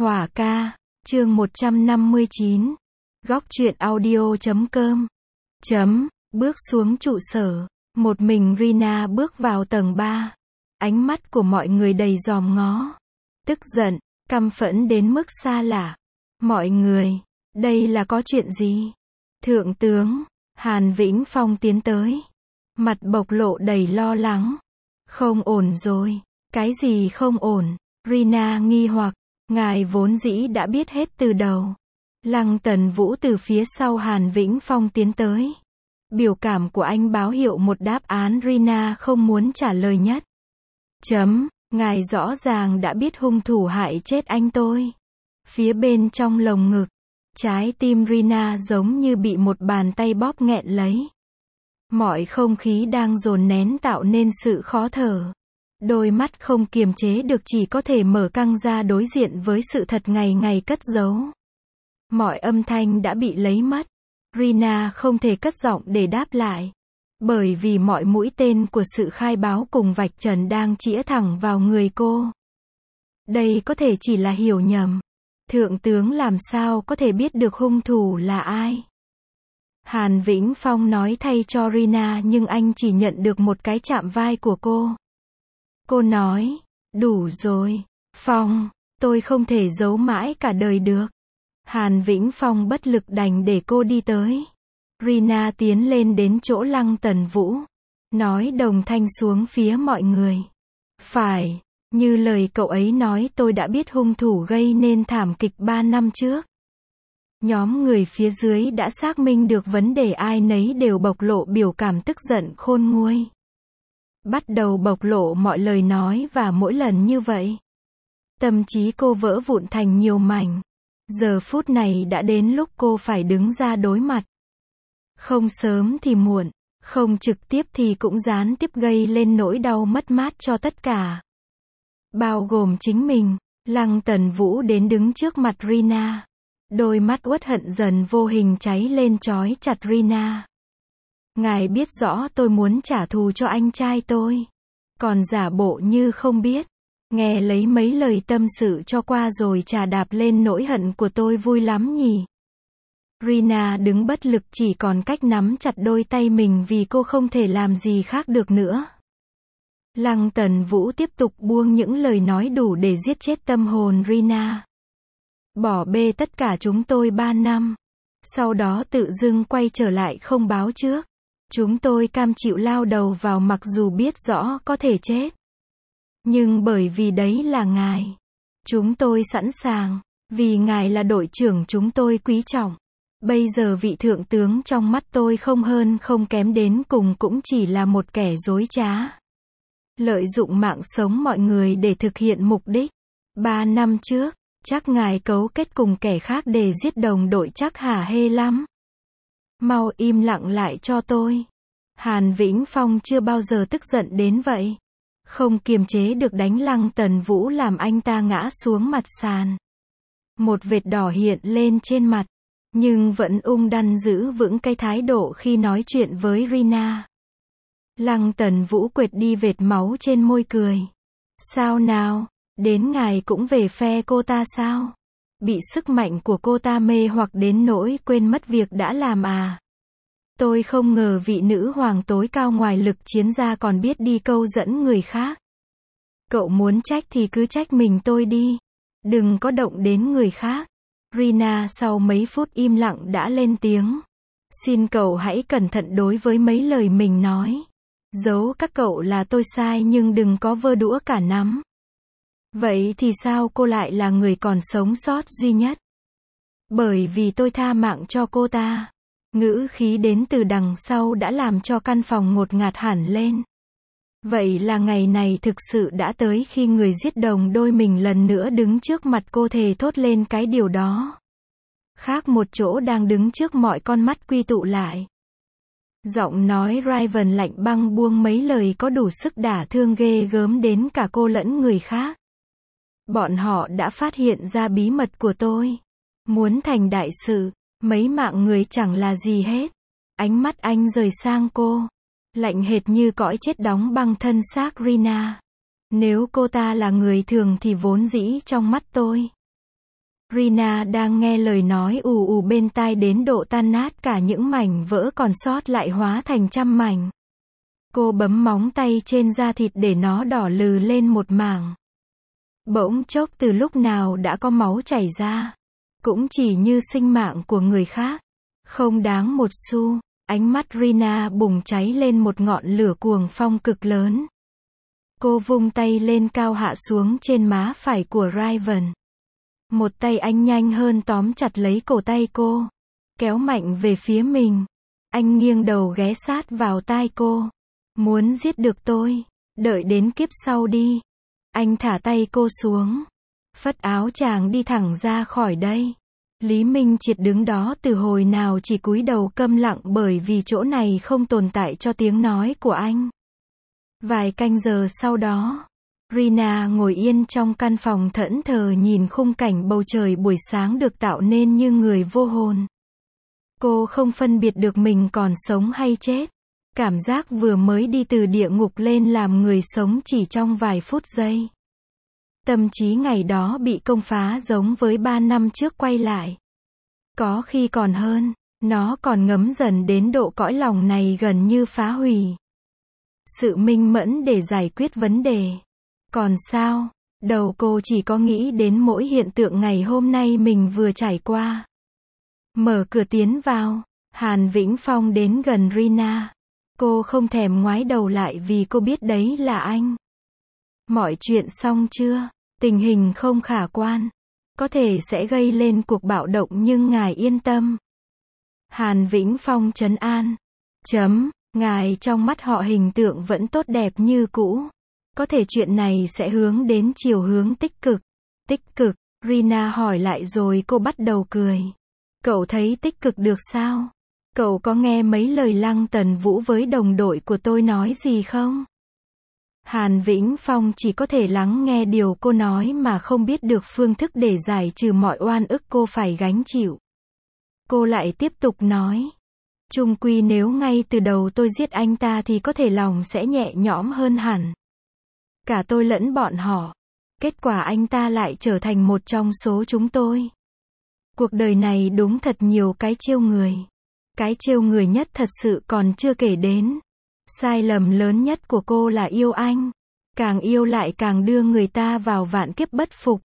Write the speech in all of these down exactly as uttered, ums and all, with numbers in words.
Hỏa ca, chương một trăm năm mươi chín. Góc truyện audio chấm com. Chấm, bước xuống trụ sở. Một mình Rina bước vào tầng ba. Ánh mắt của mọi người đầy dòm ngó. Tức giận, căm phẫn đến mức xa lạ. Mọi người, đây là có chuyện gì? Thượng tướng, Hàn Vĩnh Phong tiến tới. Mặt bộc lộ đầy lo lắng. Không ổn rồi. Cái gì không ổn? Rina nghi hoặc. Ngài vốn dĩ đã biết hết từ đầu. Lăng Tần Vũ từ phía sau Hàn Vĩnh Phong tiến tới. Biểu cảm của anh báo hiệu một đáp án Rina không muốn trả lời nhất. Chấm, ngài rõ ràng đã biết hung thủ hại chết anh tôi. Phía bên trong lồng ngực, trái tim Rina giống như bị một bàn tay bóp nghẹn lấy. Mọi không khí đang dồn nén tạo nên sự khó thở. Đôi mắt không kiềm chế được chỉ có thể mở căng ra đối diện với sự thật ngày ngày cất giấu. Mọi âm thanh đã bị lấy mất. Rina không thể cất giọng để đáp lại. Bởi vì mọi mũi tên của sự khai báo cùng vạch trần đang chĩa thẳng vào người cô. Đây có thể chỉ là hiểu nhầm. Thượng tướng làm sao có thể biết được hung thủ là ai? Hàn Vĩnh Phong nói thay cho Rina nhưng anh chỉ nhận được một cái chạm vai của cô. Cô nói, đủ rồi, Phong, tôi không thể giấu mãi cả đời được. Hàn Vĩnh Phong bất lực đành để cô đi tới. Rina tiến lên đến chỗ Lăng Tần Vũ. Nói đồng thanh xuống phía mọi người. Phải, như lời cậu ấy nói tôi đã biết hung thủ gây nên thảm kịch ba năm trước. Nhóm người phía dưới đã xác minh được vấn đề ai nấy đều bộc lộ biểu cảm tức giận khôn nguôi. Bắt đầu bộc lộ mọi lời nói và mỗi lần như vậy. Tâm trí cô vỡ vụn thành nhiều mảnh. Giờ phút này đã đến lúc cô phải đứng ra đối mặt. Không sớm thì muộn, không trực tiếp thì cũng gián tiếp gây lên nỗi đau mất mát cho tất cả. Bao gồm chính mình. Lăng Tần Vũ đến đứng trước mặt Rina. Đôi mắt uất hận dần vô hình cháy lên trói chặt Rina. Ngài biết rõ tôi muốn trả thù cho anh trai tôi. Còn giả bộ như không biết. Nghe lấy mấy lời tâm sự cho qua rồi trà đạp lên nỗi hận của tôi vui lắm nhỉ. Rina đứng bất lực chỉ còn cách nắm chặt đôi tay mình vì cô không thể làm gì khác được nữa. Lăng Tần Vũ tiếp tục buông những lời nói đủ để giết chết tâm hồn Rina. Bỏ bê tất cả chúng tôi ba năm. Sau đó tự dưng quay trở lại không báo trước. Chúng tôi cam chịu lao đầu vào mặc dù biết rõ có thể chết. Nhưng bởi vì đấy là ngài. Chúng tôi sẵn sàng. Vì ngài là đội trưởng chúng tôi quý trọng. Bây giờ vị thượng tướng trong mắt tôi không hơn không kém đến cùng cũng chỉ là một kẻ dối trá. Lợi dụng mạng sống mọi người để thực hiện mục đích. Ba năm trước, chắc ngài cấu kết cùng kẻ khác để giết đồng đội chắc hả hê lắm. Mau im lặng lại cho tôi. Hàn Vĩnh Phong chưa bao giờ tức giận đến vậy. Không kiềm chế được đánh Lăng Tần Vũ làm anh ta ngã xuống mặt sàn. Một vệt đỏ hiện lên trên mặt. Nhưng vẫn ung đăn giữ vững cái thái độ khi nói chuyện với Rina. Lăng Tần Vũ quệt đi vệt máu trên môi cười. Sao nào, đến ngài cũng về phe cô ta sao? Bị sức mạnh của cô ta mê hoặc đến nỗi quên mất việc đã làm à? Tôi không ngờ vị nữ hoàng tối cao ngoài lực chiến gia còn biết đi câu dẫn người khác. Cậu muốn trách thì cứ trách mình tôi đi. Đừng có động đến người khác. Rina sau mấy phút im lặng đã lên tiếng. Xin cậu hãy cẩn thận đối với mấy lời mình nói. Giấu các cậu là tôi sai nhưng đừng có vơ đũa cả nắm. Vậy thì sao cô lại là người còn sống sót duy nhất? Bởi vì tôi tha mạng cho cô ta. Ngữ khí đến từ đằng sau đã làm cho căn phòng ngột ngạt hẳn lên. Vậy là ngày này thực sự đã tới khi người giết đồng đôi mình lần nữa đứng trước mặt cô thề thốt lên cái điều đó. Khác một chỗ đang đứng trước mọi con mắt quy tụ lại. Giọng nói Raven lạnh băng buông mấy lời có đủ sức đả thương ghê gớm đến cả cô lẫn người khác. Bọn họ đã phát hiện ra bí mật của tôi. Muốn thành đại sự, mấy mạng người chẳng là gì hết. Ánh mắt anh rời sang cô. Lạnh hệt như cõi chết đóng băng thân xác Rina. Nếu cô ta là người thường thì vốn dĩ trong mắt tôi. Rina đang nghe lời nói ù ù bên tai đến độ tan nát cả những mảnh vỡ còn sót lại hóa thành trăm mảnh. Cô bấm móng tay trên da thịt để nó đỏ lừ lên một mảng. Bỗng chốc từ lúc nào đã có máu chảy ra. Cũng chỉ như sinh mạng của người khác. Không đáng một xu. Ánh mắt Rina bùng cháy lên một ngọn lửa cuồng phong cực lớn. Cô vung tay lên cao hạ xuống trên má phải của Raven. Một tay anh nhanh hơn tóm chặt lấy cổ tay cô. Kéo mạnh về phía mình. Anh nghiêng đầu ghé sát vào tai cô. Muốn giết được tôi. Đợi đến kiếp sau đi. Anh thả tay cô xuống. Phất áo chàng đi thẳng ra khỏi đây. Lý Minh Triệt đứng đó từ hồi nào chỉ cúi đầu câm lặng bởi vì chỗ này không tồn tại cho tiếng nói của anh. Vài canh giờ sau đó, Rina ngồi yên trong căn phòng thẫn thờ nhìn khung cảnh bầu trời buổi sáng được tạo nên như người vô hồn. Cô không phân biệt được mình còn sống hay chết. Cảm giác vừa mới đi từ địa ngục lên làm người sống chỉ trong vài phút giây. Tâm trí ngày đó bị công phá giống với ba năm trước quay lại. Có khi còn hơn, nó còn ngấm dần đến độ cõi lòng này gần như phá hủy. Sự minh mẫn để giải quyết vấn đề. Còn sao, đầu cô chỉ có nghĩ đến mỗi hiện tượng ngày hôm nay mình vừa trải qua. Mở cửa tiến vào, Hàn Vĩnh Phong đến gần Rina. Cô không thèm ngoái đầu lại vì cô biết đấy là anh. Mọi chuyện xong chưa? Tình hình không khả quan. Có thể sẽ gây lên cuộc bạo động nhưng ngài yên tâm. Hàn Vĩnh Phong trấn an. Chấm, ngài trong mắt họ hình tượng vẫn tốt đẹp như cũ. Có thể chuyện này sẽ hướng đến chiều hướng tích cực. Tích cực, Rina hỏi lại rồi cô bắt đầu cười. Cậu thấy tích cực được sao? Cậu có nghe mấy lời Lăng Tần Vũ với đồng đội của tôi nói gì không? Hàn Vĩnh Phong chỉ có thể lắng nghe điều cô nói mà không biết được phương thức để giải trừ mọi oan ức cô phải gánh chịu. Cô lại tiếp tục nói. Chung quy nếu ngay từ đầu tôi giết anh ta thì có thể lòng sẽ nhẹ nhõm hơn hẳn. Cả tôi lẫn bọn họ. Kết quả anh ta lại trở thành một trong số chúng tôi. Cuộc đời này đúng thật nhiều cái trêu người. Cái trêu người nhất thật sự còn chưa kể đến. Sai lầm lớn nhất của cô là yêu anh. Càng yêu lại càng đưa người ta vào vạn kiếp bất phục.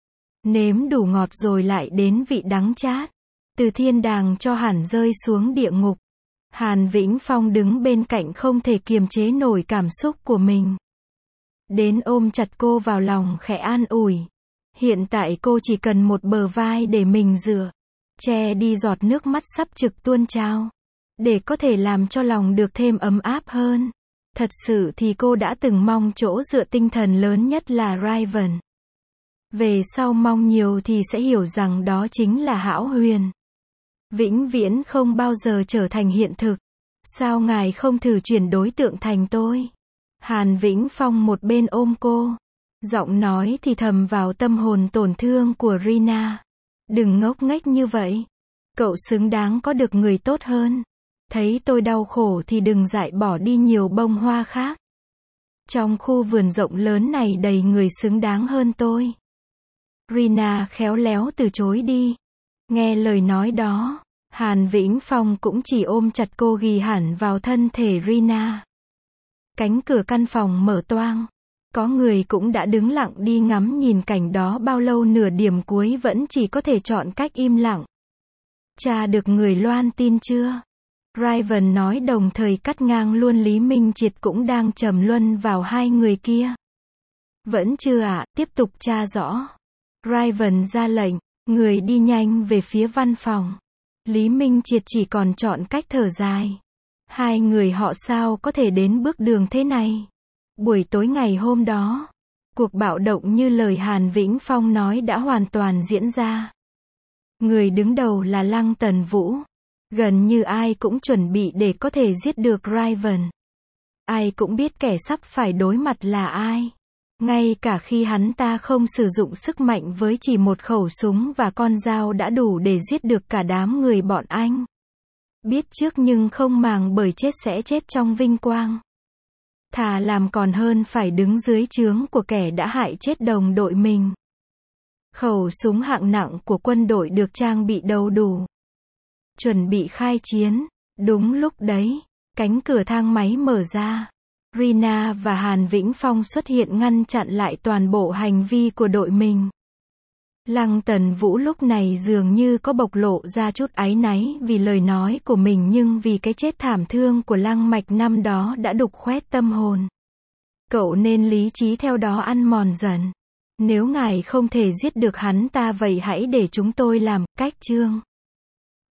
Nếm đủ ngọt rồi lại đến vị đắng chát. Từ thiên đàng cho hẳn rơi xuống địa ngục. Hàn Vĩnh Phong đứng bên cạnh không thể kiềm chế nổi cảm xúc của mình. Đến ôm chặt cô vào lòng khẽ an ủi. Hiện tại cô chỉ cần một bờ vai để mình dựa. Che đi giọt nước mắt sắp trực tuôn trào. Để có thể làm cho lòng được thêm ấm áp hơn. Thật sự thì cô đã từng mong chỗ dựa tinh thần lớn nhất là Raven. Về sau mong nhiều thì sẽ hiểu rằng đó chính là Hão Huyền. Vĩnh viễn không bao giờ trở thành hiện thực. Sao ngài không thử chuyển đối tượng thành tôi? Hàn Vĩnh Phong một bên ôm cô. Giọng nói thì thầm vào tâm hồn tổn thương của Rina. Đừng ngốc nghếch như vậy. Cậu xứng đáng có được người tốt hơn. Thấy tôi đau khổ thì đừng dại bỏ đi nhiều bông hoa khác. Trong khu vườn rộng lớn này đầy người xứng đáng hơn tôi. Rina khéo léo từ chối đi. Nghe lời nói đó, Hàn Vĩnh Phong cũng chỉ ôm chặt cô ghì hẳn vào thân thể Rina. Cánh cửa căn phòng mở toang. Có người cũng đã đứng lặng đi ngắm nhìn cảnh đó bao lâu nửa điểm cuối vẫn chỉ có thể chọn cách im lặng. Cha được người loan tin chưa? Raven nói đồng thời cắt ngang luôn Lý Minh Triệt cũng đang trầm luân vào hai người kia. Vẫn chưa ạ, à, tiếp tục tra rõ. Raven ra lệnh, người đi nhanh về phía văn phòng. Lý Minh Triệt chỉ còn chọn cách thở dài. Hai người họ sao có thể đến bước đường thế này? Buổi tối ngày hôm đó, cuộc bạo động như lời Hàn Vĩnh Phong nói đã hoàn toàn diễn ra. Người đứng đầu là Lăng Tần Vũ. Gần như ai cũng chuẩn bị để có thể giết được Raven. Ai cũng biết kẻ sắp phải đối mặt là ai. Ngay cả khi hắn ta không sử dụng sức mạnh với chỉ một khẩu súng và con dao đã đủ để giết được cả đám người bọn anh. Biết trước nhưng không màng bởi chết sẽ chết trong vinh quang. Thà làm còn hơn phải đứng dưới trướng của kẻ đã hại chết đồng đội mình. Khẩu súng hạng nặng của quân đội được trang bị đầy đủ. Chuẩn bị khai chiến. Đúng lúc đấy, cánh cửa thang máy mở ra. Rina và Hàn Vĩnh Phong xuất hiện ngăn chặn lại toàn bộ hành vi của đội mình. Lăng Tần Vũ lúc này dường như có bộc lộ ra chút áy náy vì lời nói của mình, nhưng vì cái chết thảm thương của Lăng Mạch năm đó đã đục khoét tâm hồn. Cậu nên lý trí theo đó ăn mòn dần. Nếu ngài không thể giết được hắn ta vậy hãy để chúng tôi làm. Cách chương